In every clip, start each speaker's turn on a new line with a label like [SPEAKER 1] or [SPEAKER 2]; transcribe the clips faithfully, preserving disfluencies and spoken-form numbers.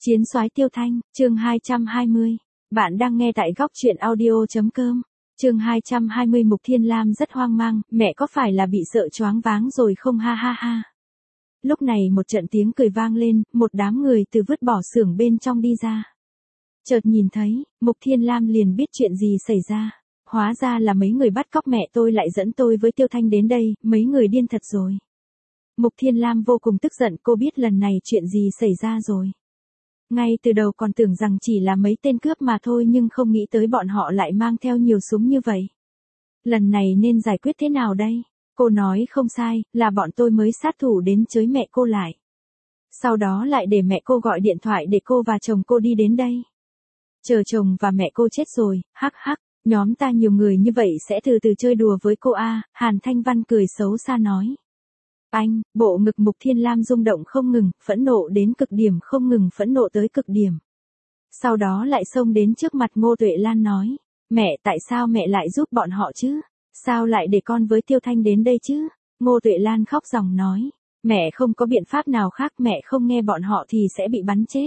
[SPEAKER 1] Chiến soái Tiêu Thanh, chương hai trăm hai mươi. Bạn đang nghe tại góc truyện audio.com. Chương hai trăm hai mươi. Mục Thiên Lam rất hoang mang, mẹ có phải là bị sợ choáng váng rồi không ha ha ha. Lúc này một trận tiếng cười vang lên, một đám người từ vứt bỏ xưởng bên trong đi ra. Chợt nhìn thấy, Mục Thiên Lam liền biết chuyện gì xảy ra. Hóa ra là mấy người bắt cóc mẹ tôi lại dẫn tôi với Tiêu Thanh đến đây, mấy người điên thật rồi. Mục Thiên Lam vô cùng tức giận, cô biết lần này chuyện gì xảy ra rồi. Ngay từ đầu còn tưởng rằng chỉ là mấy tên cướp mà thôi nhưng không nghĩ tới bọn họ lại mang theo nhiều súng như vậy. Lần này nên giải quyết thế nào đây? Cô nói không sai, là bọn tôi mới sát thủ đến chới mẹ cô lại. Sau đó lại để mẹ cô gọi điện thoại để cô và chồng cô đi đến đây. Chờ chồng và mẹ cô chết rồi, hắc hắc, nhóm ta nhiều người như vậy sẽ từ từ chơi đùa với cô a. Hàn Thanh Văn cười xấu xa nói. Anh, bộ ngực Mục Thiên Lam rung động không ngừng, phẫn nộ đến cực điểm không ngừng phẫn nộ tới cực điểm. Sau đó lại xông đến trước mặt Ngô Tuệ Lan nói, mẹ tại sao mẹ lại giúp bọn họ chứ? Sao lại để con với Tiêu Thanh đến đây chứ? Ngô Tuệ Lan khóc ròng nói, mẹ không có biện pháp nào khác, mẹ không nghe bọn họ thì sẽ bị bắn chết.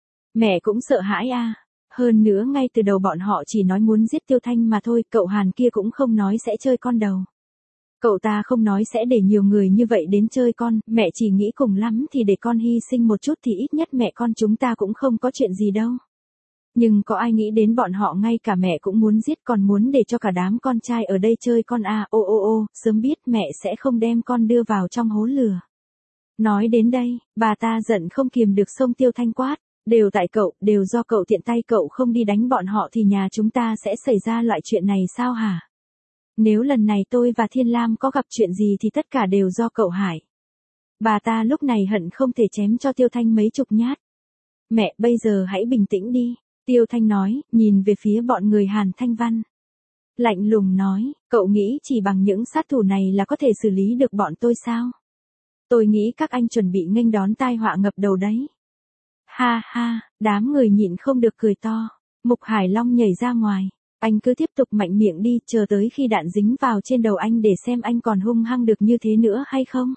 [SPEAKER 1] Mẹ cũng sợ hãi a. Hơn nữa ngay từ đầu bọn họ chỉ nói muốn giết Tiêu Thanh mà thôi, cậu Hàn kia cũng không nói sẽ chơi con đầu. Cậu ta không nói sẽ để nhiều người như vậy đến chơi con, mẹ chỉ nghĩ cùng lắm thì để con hy sinh một chút thì ít nhất mẹ con chúng ta cũng không có chuyện gì đâu. Nhưng có ai nghĩ đến bọn họ ngay cả mẹ cũng muốn giết, còn muốn để cho cả đám con trai ở đây chơi con à, ô ô ô, sớm biết mẹ sẽ không đem con đưa vào trong hố lửa. Nói đến đây, bà ta giận không kiềm được xông Tiêu Thanh quát, đều tại cậu, đều do cậu tiện tay, cậu không đi đánh bọn họ thì nhà chúng ta sẽ xảy ra loại chuyện này sao hả? Nếu lần này tôi và Thiên Lam có gặp chuyện gì thì tất cả đều do cậu hại. Bà ta lúc này hận không thể chém cho Tiêu Thanh mấy chục nhát. Mẹ bây giờ hãy bình tĩnh đi, Tiêu Thanh nói, nhìn về phía bọn người Hàn Thanh Văn. Lạnh lùng nói, cậu nghĩ chỉ bằng những sát thủ này là có thể xử lý được bọn tôi sao? Tôi nghĩ các anh chuẩn bị nghênh đón tai họa ngập đầu đấy. Ha ha, đám người nhịn không được cười to. Mục Hải Long nhảy ra ngoài. Anh cứ tiếp tục mạnh miệng đi, chờ tới khi đạn dính vào trên đầu anh để xem anh còn hung hăng được như thế nữa hay không.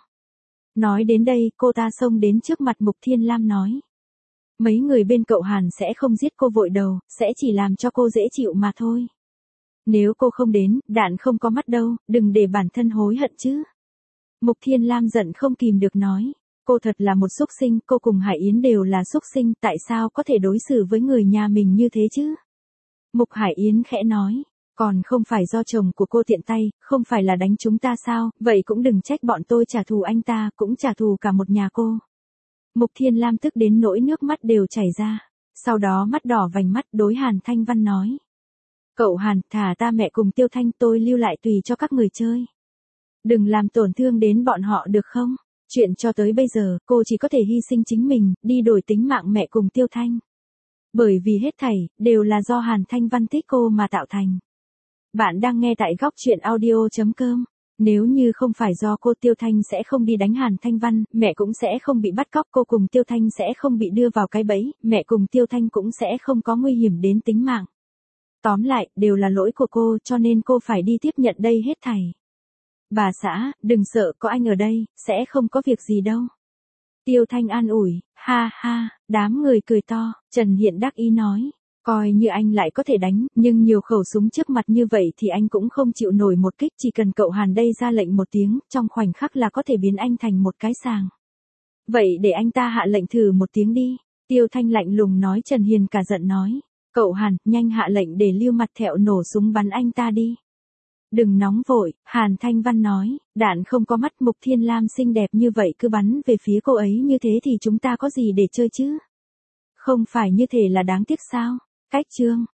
[SPEAKER 1] Nói đến đây, cô ta xông đến trước mặt Mục Thiên Lam nói. Mấy người bên cậu Hàn sẽ không giết cô vội đầu, sẽ chỉ làm cho cô dễ chịu mà thôi. Nếu cô không đến, đạn không có mắt đâu, đừng để bản thân hối hận chứ. Mục Thiên Lam giận không kìm được nói. Cô thật là một xúc sinh, cô cùng Hải Yến đều là xúc sinh, tại sao có thể đối xử với người nhà mình như thế chứ? Mục Hải Yến khẽ nói, còn không phải do chồng của cô tiện tay, không phải là đánh chúng ta sao, vậy cũng đừng trách bọn tôi trả thù anh ta, cũng trả thù cả một nhà cô. Mục Thiên Lam tức đến nỗi nước mắt đều chảy ra, sau đó mắt đỏ vành mắt đối Hàn Thanh Văn nói. Cậu Hàn, thả ta mẹ cùng Tiêu Thanh, tôi lưu lại tùy cho các người chơi. Đừng làm tổn thương đến bọn họ được không? Chuyện cho tới bây giờ, cô chỉ có thể hy sinh chính mình, đi đổi tính mạng mẹ cùng Tiêu Thanh. Bởi vì hết thảy, đều là do Hàn Thanh Văn thích cô mà tạo thành. Bạn đang nghe tại góc truyện audio.com. Nếu như không phải do cô, Tiêu Thanh sẽ không đi đánh Hàn Thanh Văn, mẹ cũng sẽ không bị bắt cóc, cô cùng Tiêu Thanh sẽ không bị đưa vào cái bẫy, mẹ cùng Tiêu Thanh cũng sẽ không có nguy hiểm đến tính mạng. Tóm lại, đều là lỗi của cô cho nên cô phải đi tiếp nhận đây hết thảy. Bà xã, đừng sợ, có anh ở đây, sẽ không có việc gì đâu. Tiêu Thanh an ủi, ha ha, đám người cười to, Trần Hiện đắc ý nói, coi như anh lại có thể đánh, nhưng nhiều khẩu súng trước mặt như vậy thì anh cũng không chịu nổi một kích, chỉ cần cậu Hàn đây ra lệnh một tiếng, trong khoảnh khắc là có thể biến anh thành một cái sàng. Vậy để anh ta hạ lệnh thử một tiếng đi, Tiêu Thanh lạnh lùng nói. Trần Hiền cả giận nói, cậu Hàn, nhanh hạ lệnh để Lưu Mặt Thẹo nổ súng bắn anh ta đi. Đừng nóng vội, Hàn Thanh Văn nói, đạn không có mắt. Mục Thiên Lam xinh đẹp như vậy cứ bắn về phía cô ấy như thế thì chúng ta có gì để chơi chứ? Không phải như thế là đáng tiếc sao? Cách chương.